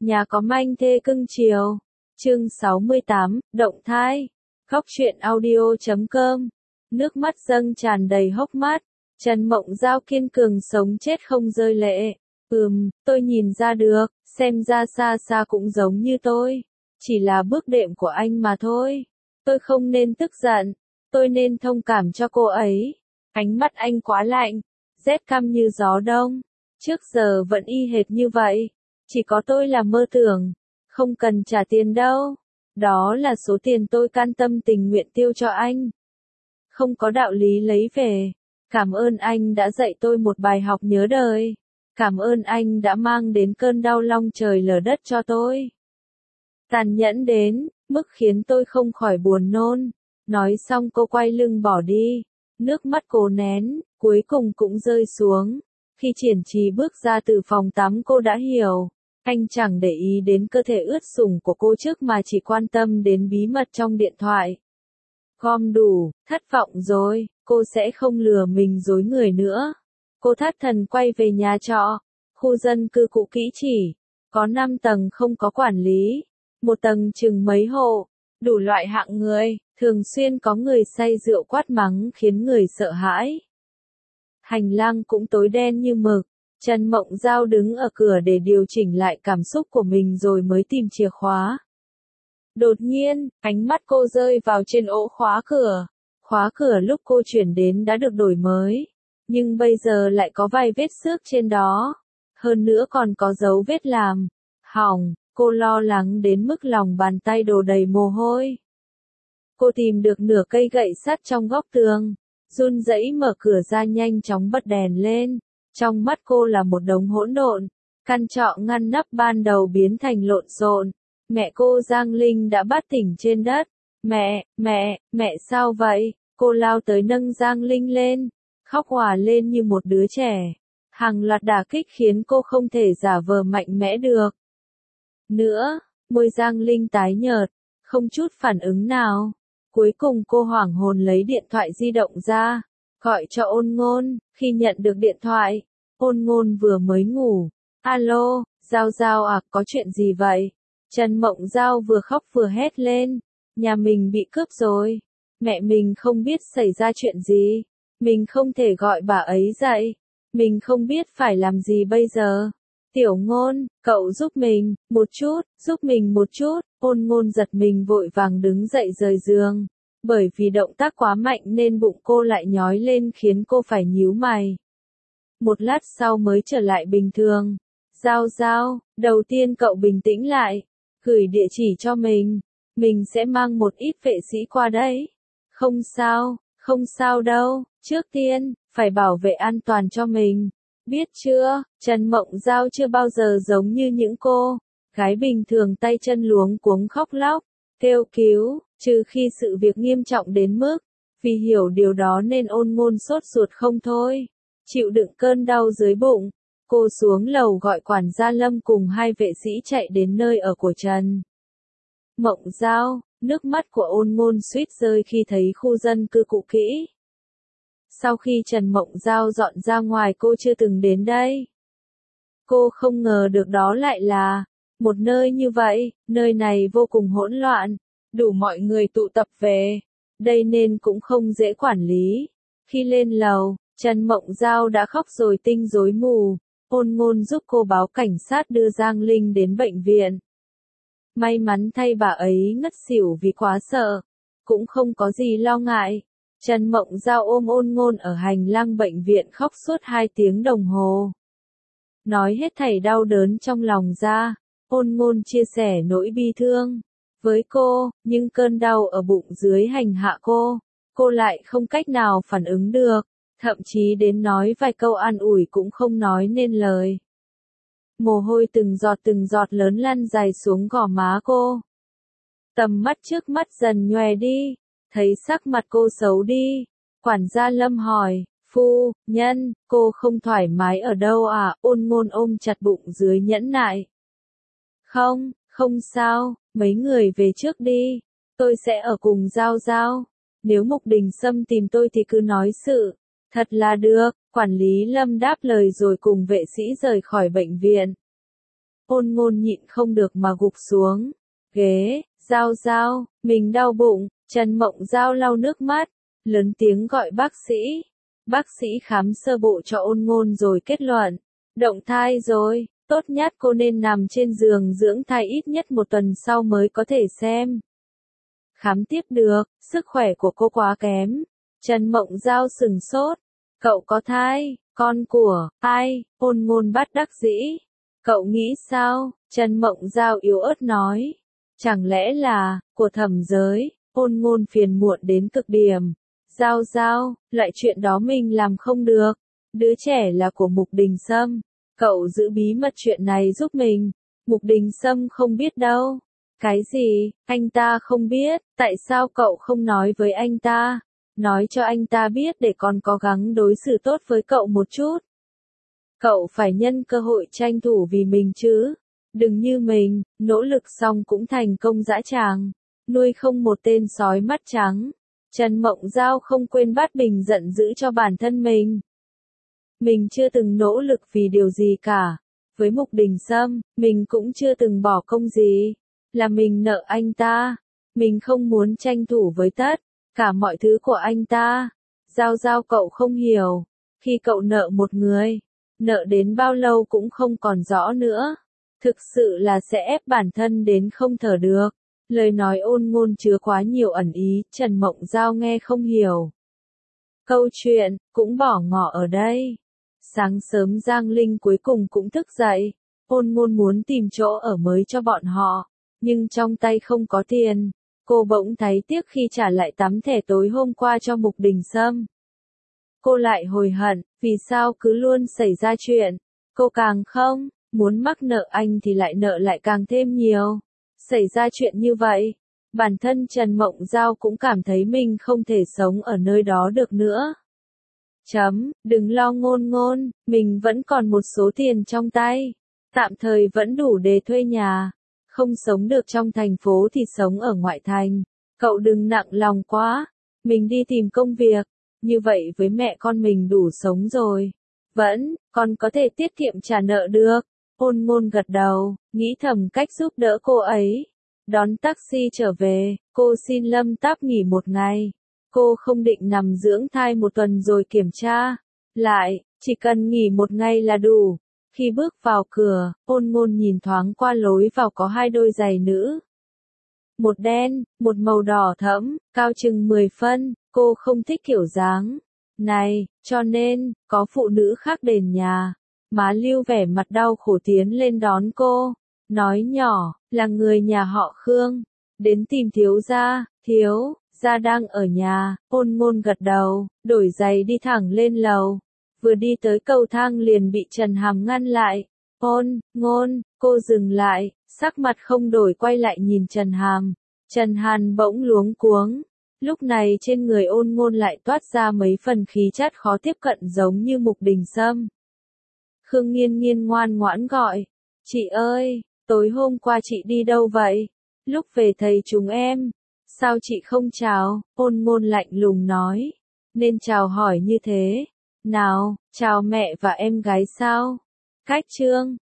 Nhà có manh thê cưng chiều. Chương 68, động thai. Góc truyện audio.com. Nước mắt dâng tràn đầy hốc mắt. Trần Mộng Giao kiên cường sống chết không rơi lệ. Tôi nhìn ra được, xem ra xa xa cũng giống như tôi. Chỉ là bước đệm của anh mà thôi. Tôi không nên tức giận, tôi nên thông cảm cho cô ấy. Ánh mắt anh quá lạnh, rét căm như gió đông. Trước giờ vẫn y hệt như vậy. Chỉ có tôi là mơ tưởng. Không cần trả tiền đâu. Đó là số tiền tôi can tâm tình nguyện tiêu cho anh. Không có đạo lý lấy về. Cảm ơn anh đã dạy tôi một bài học nhớ đời. Cảm ơn anh đã mang đến cơn đau long trời lở đất cho tôi. Tàn nhẫn đến, mức khiến tôi không khỏi buồn nôn. Nói xong cô quay lưng bỏ đi. Nước mắt cố nén, cuối cùng cũng rơi xuống. Khi Triển Trì bước ra từ phòng tắm cô đã hiểu. Anh chẳng để ý đến cơ thể ướt sũng của cô trước mà chỉ quan tâm đến bí mật trong điện thoại. Gom đủ, thất vọng rồi, cô sẽ không lừa mình dối người nữa. Cô thất thần quay về nhà trọ. Khu dân cư cũ kỹ chỉ có 5 tầng không có quản lý. Một tầng chừng mấy hộ, đủ loại hạng người, thường xuyên có người say rượu quát mắng khiến người sợ hãi. Hành lang cũng tối đen như mực. Trần Mộng Giao đứng ở cửa để điều chỉnh lại cảm xúc của mình rồi mới tìm chìa khóa. Đột nhiên, ánh mắt cô rơi vào trên ổ khóa cửa. Khóa cửa lúc cô chuyển đến đã được đổi mới, nhưng bây giờ lại có vài vết xước trên đó. Hơn nữa còn có dấu vết làm hỏng, cô lo lắng đến mức lòng bàn tay đổ đầy mồ hôi. Cô tìm được nửa cây gậy sắt trong góc tường, run rẩy mở cửa ra nhanh chóng bật đèn lên. Trong mắt cô là một đống hỗn độn, căn trọ ngăn nắp ban đầu biến thành lộn xộn. Mẹ cô Giang Linh đã bất tỉnh trên đất. Mẹ sao vậy? Cô lao tới nâng Giang Linh lên, khóc òa lên như một đứa trẻ. Hàng loạt đả kích khiến cô không thể giả vờ mạnh mẽ được nữa. Môi Giang Linh tái nhợt, không chút phản ứng nào. Cuối cùng cô hoảng hồn lấy điện thoại di động ra, gọi cho Ôn Ngôn. Khi nhận được điện thoại, Ôn Ngôn vừa mới ngủ. Alo, Giao Giao à, có chuyện gì vậy? Trần Mộng Giao vừa khóc vừa hét lên. Nhà mình bị cướp rồi. Mẹ mình không biết xảy ra chuyện gì. Mình không thể gọi bà ấy dậy. Mình không biết phải làm gì bây giờ. Tiểu Ngôn, cậu giúp mình một chút. Ôn Ngôn giật mình vội vàng đứng dậy rời giường. Bởi vì động tác quá mạnh nên bụng cô lại nhói lên khiến cô phải nhíu mày. Một lát sau mới trở lại bình thường. Giao Giao, đầu tiên cậu bình tĩnh lại. Gửi địa chỉ cho mình. Mình sẽ mang một ít vệ sĩ qua đấy. Không sao đâu. Trước tiên, phải bảo vệ an toàn cho mình. Biết chưa, Trần Mộng Giao chưa bao giờ giống như những cô gái bình thường tay chân luống cuống khóc lóc, kêu cứu, trừ khi sự việc nghiêm trọng đến mức. Vì hiểu điều đó nên Ôn Ngôn sốt ruột không thôi. Chịu đựng cơn đau dưới bụng, cô xuống lầu gọi quản gia Lâm cùng 2 vệ sĩ chạy đến nơi ở của Trần Mộng Giao. Nước mắt của Ôn Ngôn suýt rơi khi thấy khu dân cư cũ kỹ. Sau khi Trần Mộng Giao dọn ra ngoài cô chưa từng đến đây. Cô không ngờ được đó lại là một nơi như vậy. Nơi này vô cùng hỗn loạn, đủ mọi người tụ tập về đây nên cũng không dễ quản lý. Khi lên lầu, Trần Mộng Giao đã khóc rồi tinh rối mù. Ôn Ngôn giúp cô báo cảnh sát đưa Giang Linh đến bệnh viện. May mắn thay bà ấy ngất xỉu vì quá sợ, cũng không có gì lo ngại. Trần Mộng Giao ôm Ôn Ngôn ở hành lang bệnh viện khóc suốt 2 tiếng đồng hồ. Nói hết thảy đau đớn trong lòng ra, Ôn Ngôn chia sẻ nỗi bi thương với cô, nhưng cơn đau ở bụng dưới hành hạ cô lại không cách nào phản ứng được, thậm chí đến nói vài câu an ủi cũng không nói nên lời. Mồ hôi từng giọt lớn lăn dài xuống gò má cô. Tầm mắt trước mắt dần nhòe đi, thấy sắc mặt cô xấu đi. Quản gia Lâm hỏi, phu nhân, cô không thoải mái ở đâu à? Ôn Ngôn ôm chặt bụng dưới nhẫn nại. Không sao, mấy người về trước đi. Tôi sẽ ở cùng Giao Giao. Nếu Mục Đình Sâm tìm tôi thì cứ nói sự thật là được. Quản lý Lâm đáp lời rồi cùng vệ sĩ rời khỏi bệnh viện. Ôn Ngôn nhịn không được mà gục xuống ghế. Giao Giao, mình đau bụng. Trần Mộng Giao lau nước mắt, lớn tiếng gọi bác sĩ. Bác sĩ khám sơ bộ cho Ôn Ngôn rồi kết luận, động thai rồi, tốt nhất cô nên nằm trên giường dưỡng thai ít nhất 1 tuần sau mới có thể xem. Khám tiếp được, sức khỏe của cô quá kém. Trần Mộng Giao sừng sốt, cậu có thai, con của ai? Ôn Ngôn bất đắc dĩ. Cậu nghĩ sao? Trần Mộng Giao yếu ớt nói. Chẳng lẽ là của Thẩm Giới? Ôn Ngôn phiền muộn đến cực điểm. Giao Giao, loại chuyện đó mình làm không được. Đứa trẻ là của Mục Đình Sâm. Cậu giữ bí mật chuyện này giúp mình. Mục Đình Sâm không biết đâu. Cái gì? Anh ta không biết. Tại sao cậu không nói với anh ta? Nói cho anh ta biết để con cố gắng đối xử tốt với cậu một chút. Cậu phải nhân cơ hội tranh thủ vì mình chứ. Đừng như mình, nỗ lực xong cũng thành công dã tràng. Nuôi không một tên sói mắt trắng. Trần Mộng Giao không quên bắt mình giận dữ cho bản thân mình. Mình chưa từng nỗ lực vì điều gì cả. Với Mục Đình Sâm, mình cũng chưa từng bỏ công gì. Là mình nợ anh ta. Mình không muốn tranh thủ với tất cả mọi thứ của anh ta. Giao Giao, cậu không hiểu. Khi cậu nợ một người, nợ đến bao lâu cũng không còn rõ nữa. Thực sự là sẽ ép bản thân đến không thở được. Lời nói Ôn Ngôn chứa quá nhiều ẩn ý, Trần Mộng Giao nghe không hiểu. Câu chuyện cũng bỏ ngỏ ở đây. Sáng sớm Giang Linh cuối cùng cũng thức dậy. Ôn Ngôn muốn tìm chỗ ở mới cho bọn họ, nhưng trong tay không có tiền. Cô bỗng thấy tiếc khi trả lại tấm thẻ tối hôm qua cho Mục Đình Sâm. Cô lại hối hận, vì sao cứ luôn xảy ra chuyện. Cô càng không muốn mắc nợ anh thì lại nợ lại càng thêm nhiều. Xảy ra chuyện như vậy, bản thân Trần Mộng Giao cũng cảm thấy mình không thể sống ở nơi đó được nữa. Đừng lo Ngôn Ngôn, mình vẫn còn một số tiền trong tay. Tạm thời vẫn đủ để thuê nhà. Không sống được trong thành phố thì sống ở ngoại thành. Cậu đừng nặng lòng quá. Mình đi tìm công việc. Như vậy với mẹ con mình đủ sống rồi. Vẫn, còn có thể tiết kiệm trả nợ được. Ôn Ngôn gật đầu, nghĩ thầm cách giúp đỡ cô ấy. Đón taxi trở về, cô xin Lâm Táp nghỉ 1 ngày. Cô không định nằm dưỡng thai 1 tuần rồi kiểm tra. Lại, chỉ cần nghỉ 1 ngày là đủ. Khi bước vào cửa, Ôn Ngôn nhìn thoáng qua lối vào có 2 đôi giày nữ. Một đen, một màu đỏ thẫm, cao chừng 10 phân, cô không thích kiểu dáng này, cho nên, có phụ nữ khác đền nhà. Má Lưu vẻ mặt đau khổ tiến lên đón cô, nói nhỏ, là người nhà họ Khương, đến tìm thiếu gia đang ở nhà. Ôn Ngôn gật đầu, đổi giày đi thẳng lên lầu. Vừa đi tới cầu thang liền bị Trần Hàm ngăn lại. Ôn Ngôn, cô dừng lại, sắc mặt không đổi quay lại nhìn Trần Hàm. Trần Hàn bỗng luống cuống. Lúc này trên người Ôn Ngôn lại toát ra mấy phần khí chất khó tiếp cận giống như Mục Đình Sâm. Khương Nghiên Nghiên ngoan ngoãn gọi. Chị ơi, tối hôm qua chị đi đâu vậy? Lúc về thấy chúng em. Sao chị không chào? Ôn Ngôn lạnh lùng nói. Nên chào hỏi như thế. Nào, chào mẹ và em gái sao? Cách chương